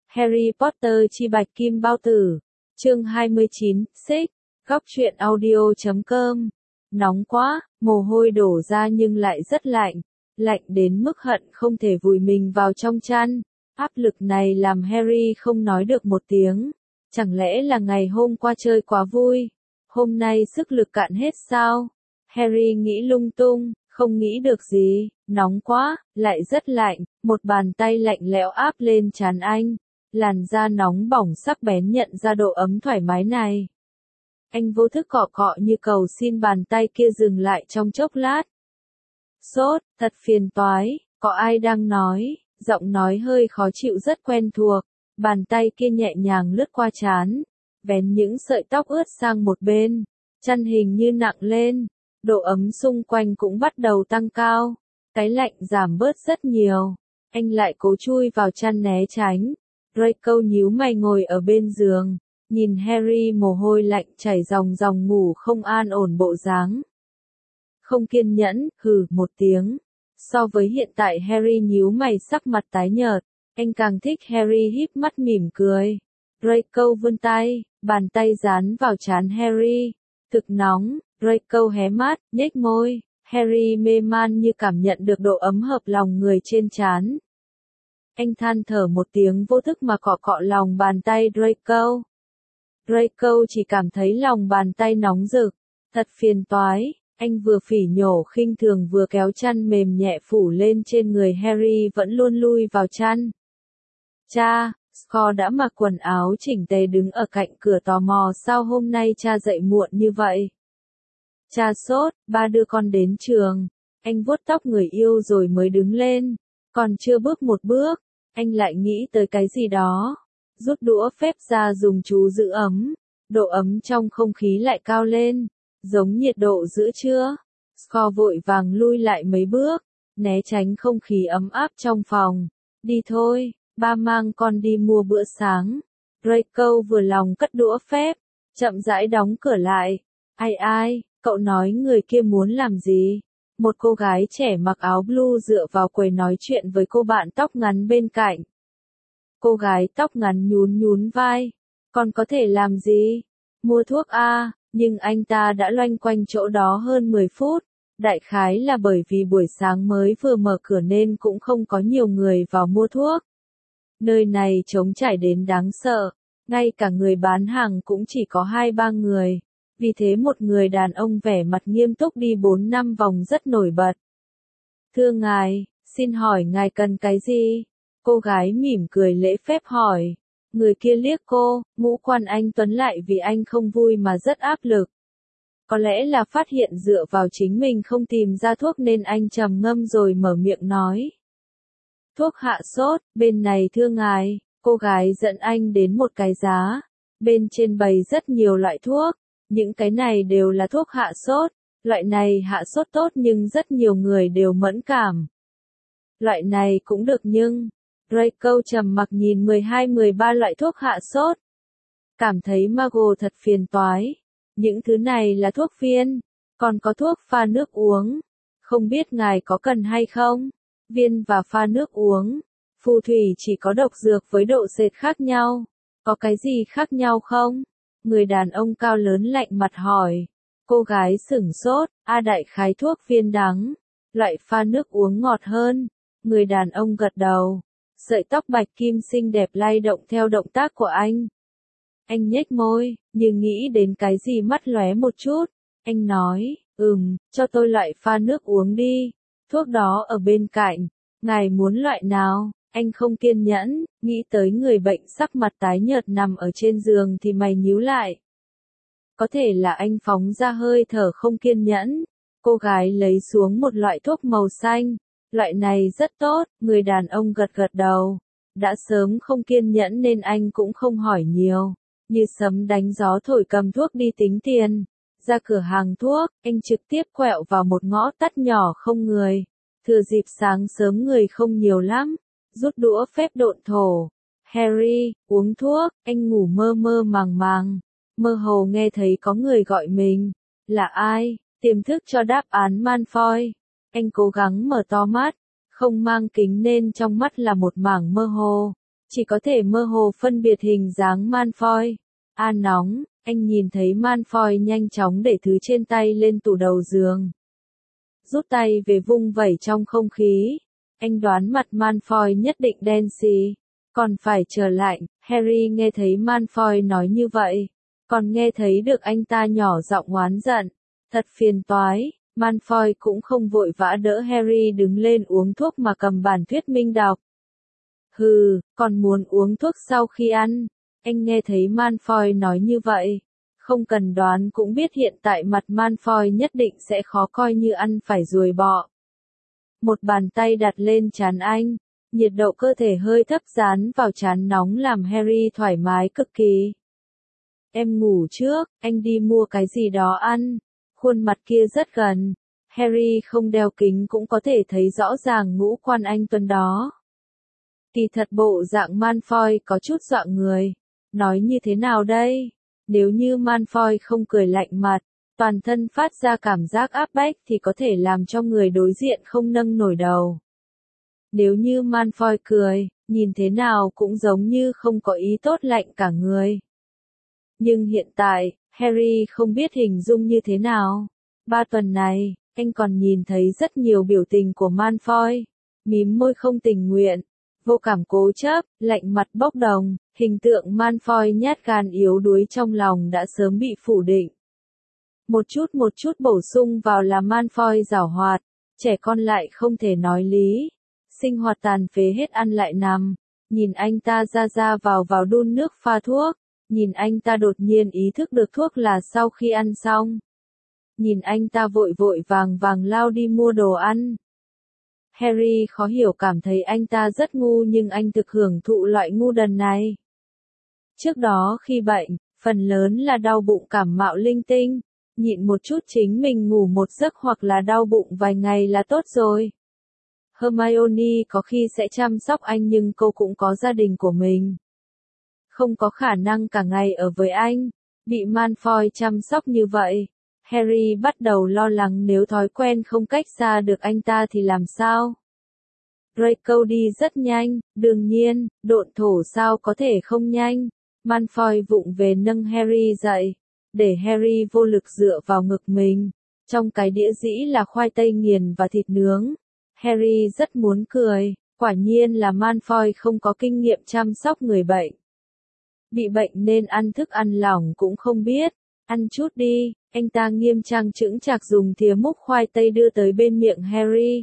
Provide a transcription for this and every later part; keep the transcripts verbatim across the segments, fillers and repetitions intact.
Harry Potter chi bạch kim bao tử. Chương hai mươi chín, xích. Góc truyện audio chấm com. Nóng quá, mồ hôi đổ ra nhưng lại rất lạnh. Lạnh đến mức hận không thể vùi mình vào trong chăn. Áp lực này làm Harry không nói được một tiếng. Chẳng lẽ là ngày hôm qua chơi quá vui? Hôm nay sức lực cạn hết sao? Harry nghĩ lung tung, không nghĩ được gì. Nóng quá, lại rất lạnh. Một bàn tay lạnh lẽo áp lên trán anh. Làn da nóng bỏng sắc bén nhận ra độ ấm thoải mái này. Anh vô thức cọ cọ như cầu xin bàn tay kia dừng lại trong chốc lát. Sốt, thật phiền toái, có ai đang nói, giọng nói hơi khó chịu rất quen thuộc. Bàn tay kia nhẹ nhàng lướt qua trán, vén những sợi tóc ướt sang một bên, chăn hình như nặng lên, độ ấm xung quanh cũng bắt đầu tăng cao, cái lạnh giảm bớt rất nhiều. Anh lại cố chui vào chăn né tránh. Draco nhíu mày ngồi ở bên giường, nhìn Harry mồ hôi lạnh chảy ròng ròng ngủ không an ổn bộ dáng. Không kiên nhẫn, hừ một tiếng. So với hiện tại Harry nhíu mày sắc mặt tái nhợt, anh càng thích Harry híp mắt mỉm cười. Draco vươn tay, bàn tay dán vào trán Harry. Thực nóng, Draco hé mắt, nhếch môi. Harry mê man như cảm nhận được độ ấm hợp lòng người trên trán. Anh than thở một tiếng vô thức mà cọ cọ lòng bàn tay Draco. Draco chỉ cảm thấy lòng bàn tay nóng rực, thật phiền toái. Anh vừa phỉ nhổ khinh thường vừa kéo chăn mềm nhẹ phủ lên trên người Harry vẫn luôn lui vào chăn. Cha, Scott đã mặc quần áo chỉnh tề đứng ở cạnh cửa tò mò sao hôm nay cha dậy muộn như vậy. Cha sốt, ba đưa con đến trường. Anh vuốt tóc người yêu rồi mới đứng lên. Còn chưa bước một bước, anh lại nghĩ tới cái gì đó. Rút đũa phép ra dùng chú giữ ấm. Độ ấm trong không khí lại cao lên, giống nhiệt độ giữa trưa. Scott vội vàng lui lại mấy bước, né tránh không khí ấm áp trong phòng. Đi thôi, ba mang con đi mua bữa sáng. Draco vừa lòng cất đũa phép, chậm rãi đóng cửa lại. Ai ai, cậu nói người kia muốn làm gì? Một cô gái trẻ mặc áo blue dựa vào quầy nói chuyện với cô bạn tóc ngắn bên cạnh. Cô gái tóc ngắn nhún nhún vai. Con có thể làm gì? Mua thuốc a, nhưng anh ta đã loanh quanh chỗ đó hơn mười phút. Đại khái là bởi vì buổi sáng mới vừa mở cửa nên cũng không có nhiều người vào mua thuốc. Nơi này trống trải đến đáng sợ, ngay cả người bán hàng cũng chỉ có hai ba người. Vì thế một người đàn ông vẻ mặt nghiêm túc đi bốn năm vòng rất nổi bật. Thưa ngài, xin hỏi ngài cần cái gì? Cô gái mỉm cười lễ phép hỏi. Người kia liếc cô, ngũ quan anh tuấn lại vì anh không vui mà rất áp lực. Có lẽ là phát hiện dựa vào chính mình không tìm ra thuốc nên anh trầm ngâm rồi mở miệng nói. Thuốc hạ sốt, bên này thưa ngài. Cô gái dẫn anh đến một cái giá. Bên trên bày rất nhiều loại thuốc. Những cái này đều là thuốc hạ sốt. Loại này hạ sốt tốt nhưng rất nhiều người đều mẫn cảm. Loại này cũng được nhưng... Draco trầm mặc nhìn mười hai mười ba loại thuốc hạ sốt. Cảm thấy Mago thật phiền toái. Những thứ này là thuốc viên. Còn có thuốc pha nước uống. Không biết ngài có cần hay không? Viên và pha nước uống. Phù thủy chỉ có độc dược với độ sệt khác nhau. Có cái gì khác nhau không? Người đàn ông cao lớn lạnh mặt hỏi. Cô gái sửng sốt. A đại khái thuốc viên đắng. Loại pha nước uống ngọt hơn. Người đàn ông gật đầu. Sợi tóc bạch kim xinh đẹp lay động theo động tác của anh. Anh nhếch môi, nhưng nghĩ đến cái gì mắt lóe một chút. Anh nói, ừm, cho tôi loại pha nước uống đi. Thuốc đó ở bên cạnh. Ngài muốn loại nào? Anh không kiên nhẫn, nghĩ tới người bệnh sắc mặt tái nhợt nằm ở trên giường thì mày nhíu lại. Có thể là anh phóng ra hơi thở không kiên nhẫn. Cô gái lấy xuống một loại thuốc màu xanh. Loại này rất tốt, người đàn ông gật gật đầu. Đã sớm không kiên nhẫn nên anh cũng không hỏi nhiều. Như sấm đánh gió thổi cầm thuốc đi tính tiền. Ra cửa hàng thuốc, anh trực tiếp quẹo vào một ngõ tắt nhỏ không người. Thừa dịp sáng sớm người không nhiều lắm. Rút đũa phép độn thổ. Harry, uống thuốc, anh ngủ mơ mơ màng màng. Mơ hồ nghe thấy có người gọi mình. Là ai? Tiềm thức cho đáp án Malfoy. Anh cố gắng mở to mắt, không mang kính nên trong mắt là một mảng mơ hồ. chỉ có thể mơ hồ phân biệt hình dáng Malfoy. A nóng, anh nhìn thấy Malfoy nhanh chóng để thứ trên tay lên tủ đầu giường. Rút tay về vung vẩy trong không khí. Anh đoán mặt Malfoy nhất định đen xì. Còn phải trở lại, Harry nghe thấy Malfoy nói như vậy. Còn nghe thấy được anh ta nhỏ giọng oán giận. Thật phiền toái, Malfoy cũng không vội vã đỡ Harry đứng lên uống thuốc mà cầm bản thuyết minh đọc. Hừ, còn muốn uống thuốc sau khi ăn. Anh nghe thấy Malfoy nói như vậy. Không cần đoán cũng biết hiện tại mặt Malfoy nhất định sẽ khó coi như ăn phải ruồi bọ. Một bàn tay đặt lên trán anh. Nhiệt độ cơ thể hơi thấp dán vào trán nóng làm Harry thoải mái cực kỳ. Em ngủ trước, anh đi mua cái gì đó ăn. Khuôn mặt kia rất gần. Harry không đeo kính cũng có thể thấy rõ ràng ngũ quan anh tuấn đó. Kỳ thật bộ dạng Malfoy có chút dọa người. Nói như thế nào đây? Nếu như Malfoy không cười lạnh mặt, toàn thân phát ra cảm giác áp bách thì có thể làm cho người đối diện không nâng nổi đầu. Nếu như Malfoy cười, nhìn thế nào cũng giống như không có ý tốt lạnh cả người. Nhưng hiện tại, Harry không biết hình dung như thế nào. Ba tuần này, anh còn nhìn thấy rất nhiều biểu tình của Malfoy. Mím môi không tình nguyện, vô cảm cố chấp, lạnh mặt bốc đồng, hình tượng Malfoy nhát gan yếu đuối trong lòng đã sớm bị phủ định. Một chút một chút bổ sung vào là Malfoy giảo hoạt, trẻ con lại không thể nói lý. Sinh hoạt tàn phế hết ăn lại nằm, nhìn anh ta ra ra vào vào đun nước pha thuốc, nhìn anh ta đột nhiên ý thức được thuốc là sau khi ăn xong. Nhìn anh ta vội vội vàng vàng lao đi mua đồ ăn. Harry khó hiểu cảm thấy anh ta rất ngu nhưng anh thực hưởng thụ loại ngu đần này. Trước đó khi bệnh, phần lớn là đau bụng cảm mạo linh tinh, nhịn một chút chính mình ngủ một giấc hoặc là đau bụng vài ngày là tốt rồi. Hermione có khi sẽ chăm sóc anh nhưng cô cũng có gia đình của mình. Không có khả năng cả ngày ở với anh, bị Malfoy chăm sóc như vậy. Harry bắt đầu lo lắng nếu thói quen không cách xa được anh ta thì làm sao? Draco đi rất nhanh, đương nhiên, độn thổ sao có thể không nhanh. Malfoy vụng về nâng Harry dậy, để Harry vô lực dựa vào ngực mình. Trong cái đĩa dĩ là khoai tây nghiền và thịt nướng. Harry rất muốn cười, quả nhiên là Malfoy không có kinh nghiệm chăm sóc người bệnh. Bị bệnh nên ăn thức ăn lỏng cũng không biết, ăn chút đi, anh ta nghiêm trang chững chạc dùng thìa múc khoai tây đưa tới bên miệng Harry.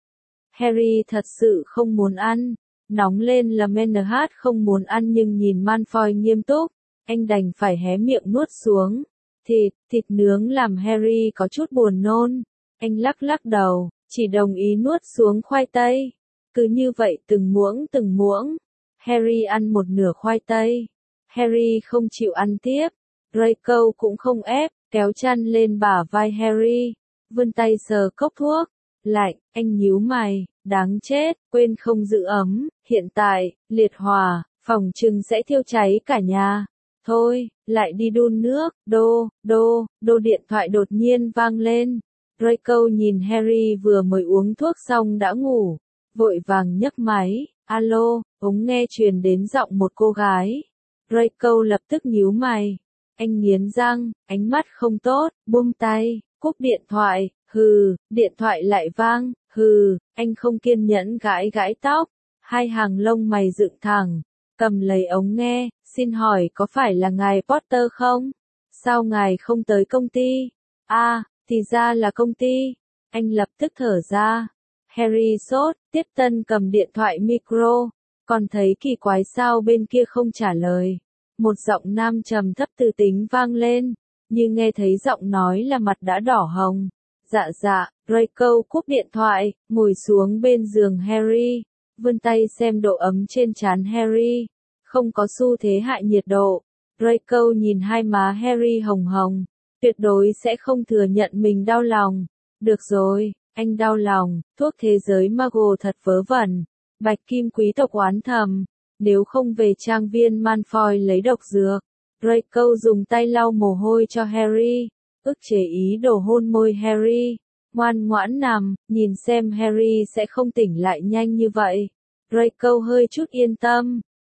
Harry thật sự không muốn ăn, nóng lên là Menehart không muốn ăn nhưng nhìn Malfoy nghiêm túc, anh đành phải hé miệng nuốt xuống. Thịt, thịt nướng làm Harry có chút buồn nôn, anh lắc lắc đầu, chỉ đồng ý nuốt xuống khoai tây. Cứ như vậy từng muỗng từng muỗng, Harry ăn một nửa khoai tây. Harry không chịu ăn tiếp, Draco cũng không ép, kéo chăn lên bả vai Harry, vươn tay sờ cốc thuốc. Lạnh, anh nhíu mày, đáng chết, quên không giữ ấm, hiện tại, liệt hỏa, phòng trừng sẽ thiêu cháy cả nhà. Thôi, lại đi đun nước, đô, đô, đô điện thoại đột nhiên vang lên. Draco nhìn Harry vừa mới uống thuốc xong đã ngủ, vội vàng nhấc máy, alo, ống nghe truyền đến giọng một cô gái. Draco lập tức nhíu mày, anh nghiến răng, ánh mắt không tốt, buông tay, cúp điện thoại, hừ, điện thoại lại vang, hừ, anh không kiên nhẫn gãi gãi tóc, hai hàng lông mày dựng thẳng, cầm lấy ống nghe, xin hỏi có phải là ngài Potter không? Sao ngài không tới công ty? À, thì ra là công ty. Anh lập tức thở ra. Harry sốt, tiếp tân cầm điện thoại micro, còn thấy kỳ quái sao bên kia không trả lời. Một giọng nam trầm thấp từ tính vang lên, như nghe thấy giọng nói là mặt đã đỏ hồng. Dạ dạ, Draco cúp điện thoại, ngồi xuống bên giường Harry, vươn tay xem độ ấm trên trán Harry, không có xu thế hại nhiệt độ. Draco nhìn hai má Harry hồng hồng, tuyệt đối sẽ không thừa nhận mình đau lòng. Được rồi, anh đau lòng, thuốc thế giới Muggle thật vớ vẩn. Bạch Kim quý tộc oán thầm, nếu không về trang viên Malfoy lấy độc dược. Draco dùng tay lau mồ hôi cho Harry, ức chế ý đồ hôn môi Harry. Ngoan ngoãn nằm, nhìn xem Harry sẽ không tỉnh lại nhanh như vậy. Draco hơi chút yên tâm,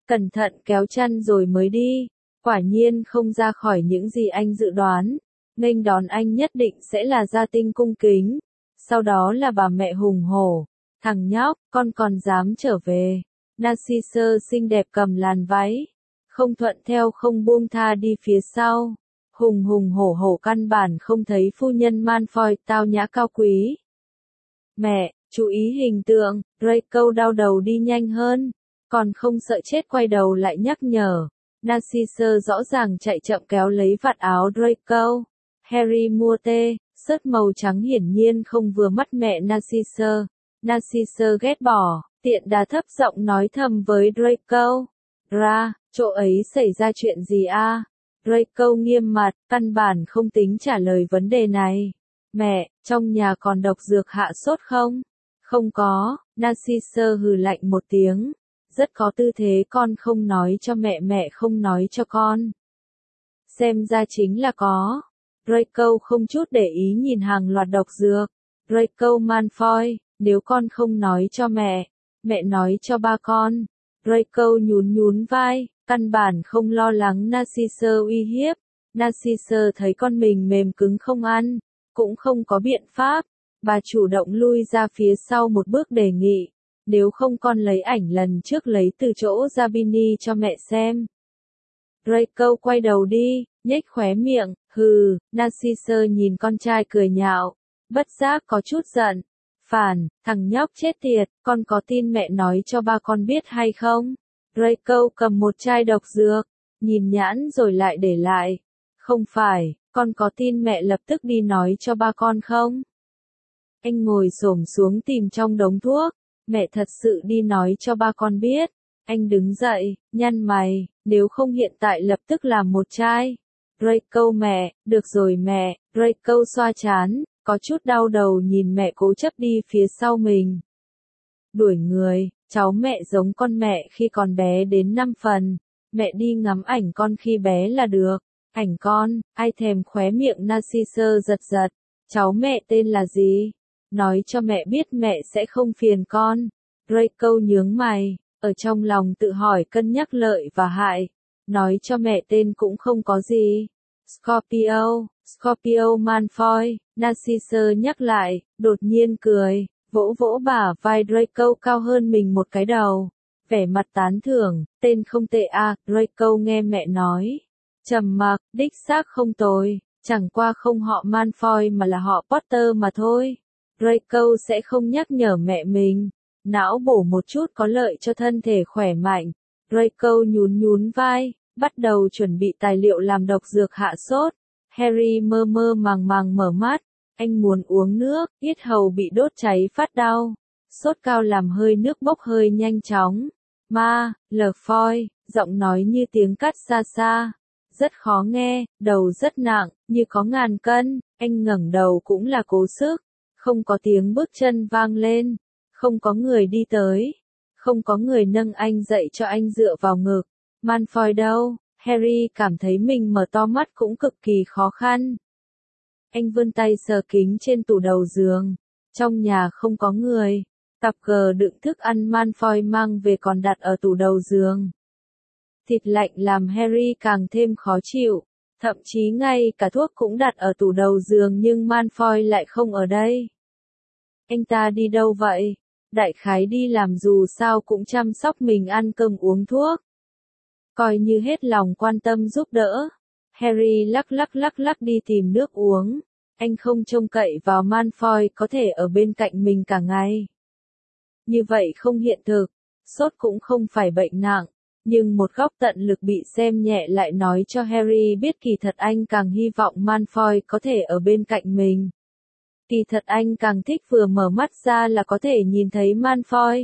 cẩn thận kéo chăn rồi mới đi. Quả nhiên không ra khỏi những gì anh dự đoán. Nghênh đón anh nhất định sẽ là gia tinh cung kính. Sau đó là bà mẹ hùng hổ. Thằng nhóc, con còn dám trở về. Narcissus xinh đẹp cầm làn váy. Không thuận theo không buông tha đi phía sau. Hùng hùng hổ hổ căn bản không thấy phu nhân Malfoy tao nhã cao quý. Mẹ, chú ý hình tượng, Draco đau đầu đi nhanh hơn. Còn không sợ chết quay đầu lại nhắc nhở. Narcissus rõ ràng chạy chậm kéo lấy vạt áo Draco. Harry mua tê, sớt màu trắng hiển nhiên không vừa mắt mẹ Narcissus. Narcissus ghét bỏ, tiện đà thấp giọng nói thầm với Draco. Ra, chỗ ấy xảy ra chuyện gì a? Draco nghiêm mặt, căn bản không tính trả lời vấn đề này. Mẹ, trong nhà còn độc dược hạ sốt không? Không có, Narcissus hừ lạnh một tiếng. Rất có tư thế con không nói cho mẹ mẹ không nói cho con. Xem ra chính là có. Draco không chút để ý nhìn hàng loạt độc dược. Draco Malfoy, nếu con không nói cho mẹ, mẹ nói cho ba con. Draco nhún nhún vai, căn bản không lo lắng Narcissus uy hiếp. Narcissus thấy con mình mềm cứng không ăn, cũng không có biện pháp. Bà chủ động lui ra phía sau một bước đề nghị. Nếu không con lấy ảnh lần trước lấy từ chỗ Zabini cho mẹ xem. Draco quay đầu đi, nhếch khóe miệng, hừ, Narcissus nhìn con trai cười nhạo. Bất giác có chút giận. Phản, thằng nhóc chết tiệt, con có tin mẹ nói cho ba con biết hay không? Draco cầm một chai độc dược, nhìn nhãn rồi lại để lại. Không phải, con có tin mẹ lập tức đi nói cho ba con không? Anh ngồi xổm xuống tìm trong đống thuốc. Mẹ thật sự đi nói cho ba con biết. Anh đứng dậy, nhăn mày, nếu không hiện tại lập tức làm một chai. Draco mẹ, được rồi mẹ, Draco xoa chán, có chút đau đầu nhìn mẹ cố chấp đi phía sau mình. Đuổi người, cháu mẹ giống con mẹ khi còn bé đến năm phần. Mẹ đi ngắm ảnh con khi bé là được. Ảnh con, ai thèm khóe miệng Narcissus giật giật. Cháu mẹ tên là gì? Nói cho mẹ biết mẹ sẽ không phiền con. Draco nhướng mày, ở trong lòng tự hỏi cân nhắc lợi và hại. Nói cho mẹ tên cũng không có gì. Scorpio, Scorpio Malfoy, Narcissus nhắc lại, đột nhiên cười, vỗ vỗ bả vai Draco cao hơn mình một cái đầu. Vẻ mặt tán thưởng, tên không tệ à, Draco nghe mẹ nói. Trầm mặc, đích xác không tồi, chẳng qua không họ Malfoy mà là họ Potter mà thôi. Draco sẽ không nhắc nhở mẹ mình. Não bổ một chút có lợi cho thân thể khỏe mạnh. Draco nhún nhún vai, bắt đầu chuẩn bị tài liệu làm độc dược hạ sốt. Harry mơ mơ màng màng mở mắt. Anh muốn uống nước, yết hầu bị đốt cháy phát đau. Sốt cao làm hơi nước bốc hơi nhanh chóng. Ma, Malfoy, giọng nói như tiếng cắt xa xa. Rất khó nghe, đầu rất nặng, như có ngàn cân. Anh ngẩng đầu cũng là cố sức. Không có tiếng bước chân vang lên. Không có người đi tới. Không có người nâng anh dậy cho anh dựa vào ngực. Malfoy đâu? Harry cảm thấy mình mở to mắt cũng cực kỳ khó khăn. Anh vươn tay sờ kính trên tủ đầu giường. Trong nhà không có người. Cặp gờ đựng thức ăn Malfoy mang về còn đặt ở tủ đầu giường. Thịt lạnh làm Harry càng thêm khó chịu. Thậm chí ngay cả thuốc cũng đặt ở tủ đầu giường nhưng Malfoy lại không ở đây. Anh ta đi đâu vậy? Đại khái đi làm dù sao cũng chăm sóc mình ăn cơm uống thuốc. Coi như hết lòng quan tâm giúp đỡ. Harry lắc lắc lắc lắc đi tìm nước uống. Anh không trông cậy vào Malfoy có thể ở bên cạnh mình cả ngày. Như vậy không hiện thực. Sốt cũng không phải bệnh nặng. Nhưng một góc tận lực bị xem nhẹ lại nói cho Harry biết kỳ thật anh càng hy vọng Malfoy có thể ở bên cạnh mình. Kỳ thật anh càng thích vừa mở mắt ra là có thể nhìn thấy Malfoy.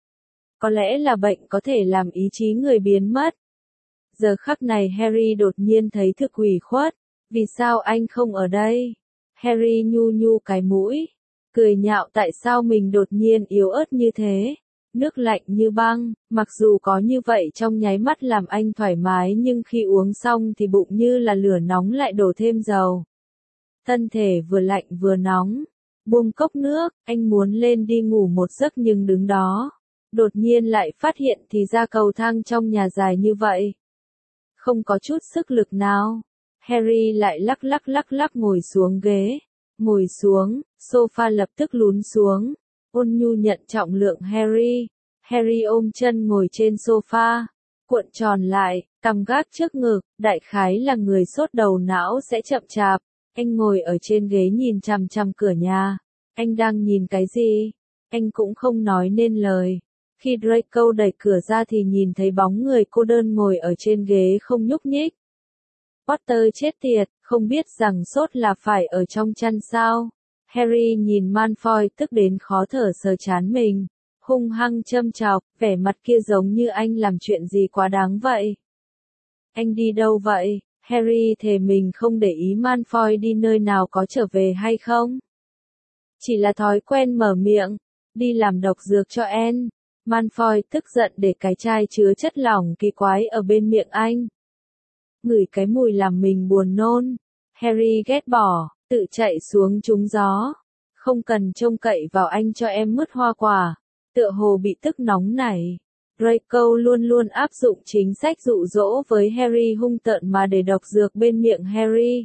Có lẽ là bệnh có thể làm ý chí người biến mất. Giờ khắc này Harry đột nhiên thấy thực ủy khuất. Vì sao anh không ở đây? Harry nhu nhu cái mũi. Cười nhạo tại sao mình đột nhiên yếu ớt như thế. Nước lạnh như băng, mặc dù có như vậy trong nháy mắt làm anh thoải mái nhưng khi uống xong thì bụng như là lửa nóng lại đổ thêm dầu. Thân thể vừa lạnh vừa nóng. Buông cốc nước, anh muốn lên đi ngủ một giấc nhưng đứng đó. Đột nhiên lại phát hiện thì ra cầu thang trong nhà dài như vậy. Không có chút sức lực nào. Harry lại lắc lắc lắc lắc ngồi xuống ghế. Ngồi xuống, sofa lập tức lún xuống. Ôn Nhu nhận trọng lượng Harry. Harry ôm chân ngồi trên sofa, cuộn tròn lại, cằm gác trước ngực, đại khái là người sốt đầu não sẽ chậm chạp. Anh ngồi ở trên ghế nhìn chằm chằm cửa nhà. Anh đang nhìn cái gì? Anh cũng không nói nên lời. Khi Draco đẩy cửa ra thì nhìn thấy bóng người cô đơn ngồi ở trên ghế không nhúc nhích. Potter chết tiệt, không biết rằng sốt là phải ở trong chăn sao? Harry nhìn Malfoy tức đến khó thở sờ chán mình, hung hăng châm chọc, vẻ mặt kia giống như anh làm chuyện gì quá đáng vậy. Anh đi đâu vậy? Harry thề mình không để ý Malfoy đi nơi nào có trở về hay không. Chỉ là thói quen mở miệng, đi làm độc dược cho Anne. Malfoy tức giận để cái chai chứa chất lỏng kỳ quái ở bên miệng anh. Ngửi cái mùi làm mình buồn nôn. Harry ghét bỏ, tự chạy xuống trúng gió. Không cần trông cậy vào anh cho em mứt hoa quả. Tựa hồ bị tức nóng này. Draco luôn luôn áp dụng chính sách dụ dỗ với Harry hung tợn mà để độc dược bên miệng Harry.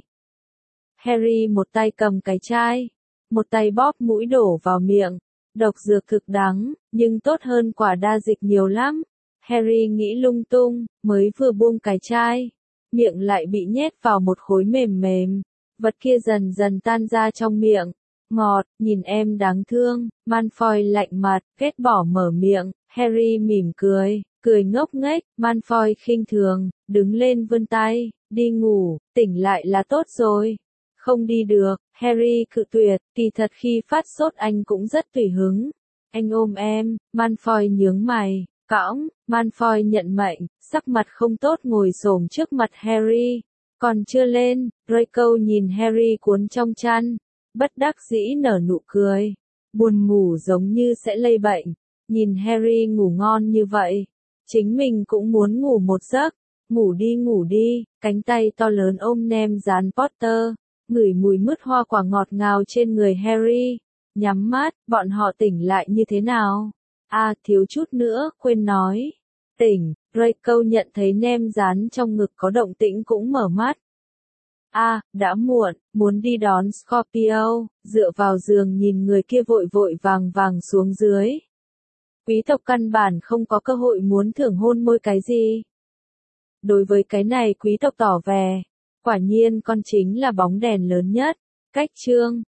Harry một tay cầm cái chai, một tay bóp mũi đổ vào miệng. Độc dược thực đắng, nhưng tốt hơn quả đa dịch nhiều lắm. Harry nghĩ lung tung, mới vừa buông cái chai, miệng lại bị nhét vào một khối mềm mềm. Vật kia dần dần tan ra trong miệng. Ngọt, nhìn em đáng thương. Malfoy lạnh mặt, ghét bỏ mở miệng. Harry mỉm cười, cười ngốc nghếch. Malfoy khinh thường, đứng lên vươn tay, đi ngủ, tỉnh lại là tốt rồi. Không đi được, Harry cự tuyệt, kỳ thật khi phát sốt anh cũng rất tùy hứng. Anh ôm em. Malfoy nhướng mày, cõng. Malfoy nhận mệnh, sắc mặt không tốt ngồi xổm trước mặt Harry. Còn chưa lên, Draco nhìn Harry cuốn trong chăn, bất đắc dĩ nở nụ cười. Buồn ngủ giống như sẽ lây bệnh. Nhìn Harry ngủ ngon như vậy, chính mình cũng muốn ngủ một giấc. Ngủ đi ngủ đi, cánh tay to lớn ôm nem rán Potter, ngửi mùi mứt hoa quả ngọt ngào trên người Harry. Nhắm mắt, bọn họ tỉnh lại như thế nào? À, thiếu chút nữa, quên nói. Tỉnh, Draco nhận thấy nem rán trong ngực có động tĩnh cũng mở mắt. À, đã muộn, muốn đi đón Scorpio, dựa vào giường nhìn người kia vội vội vàng vàng xuống dưới. Quý tộc căn bản không có cơ hội muốn thưởng hôn môi cái gì. Đối với cái này quý tộc tỏ vẻ, quả nhiên con chính là bóng đèn lớn nhất. Cách chương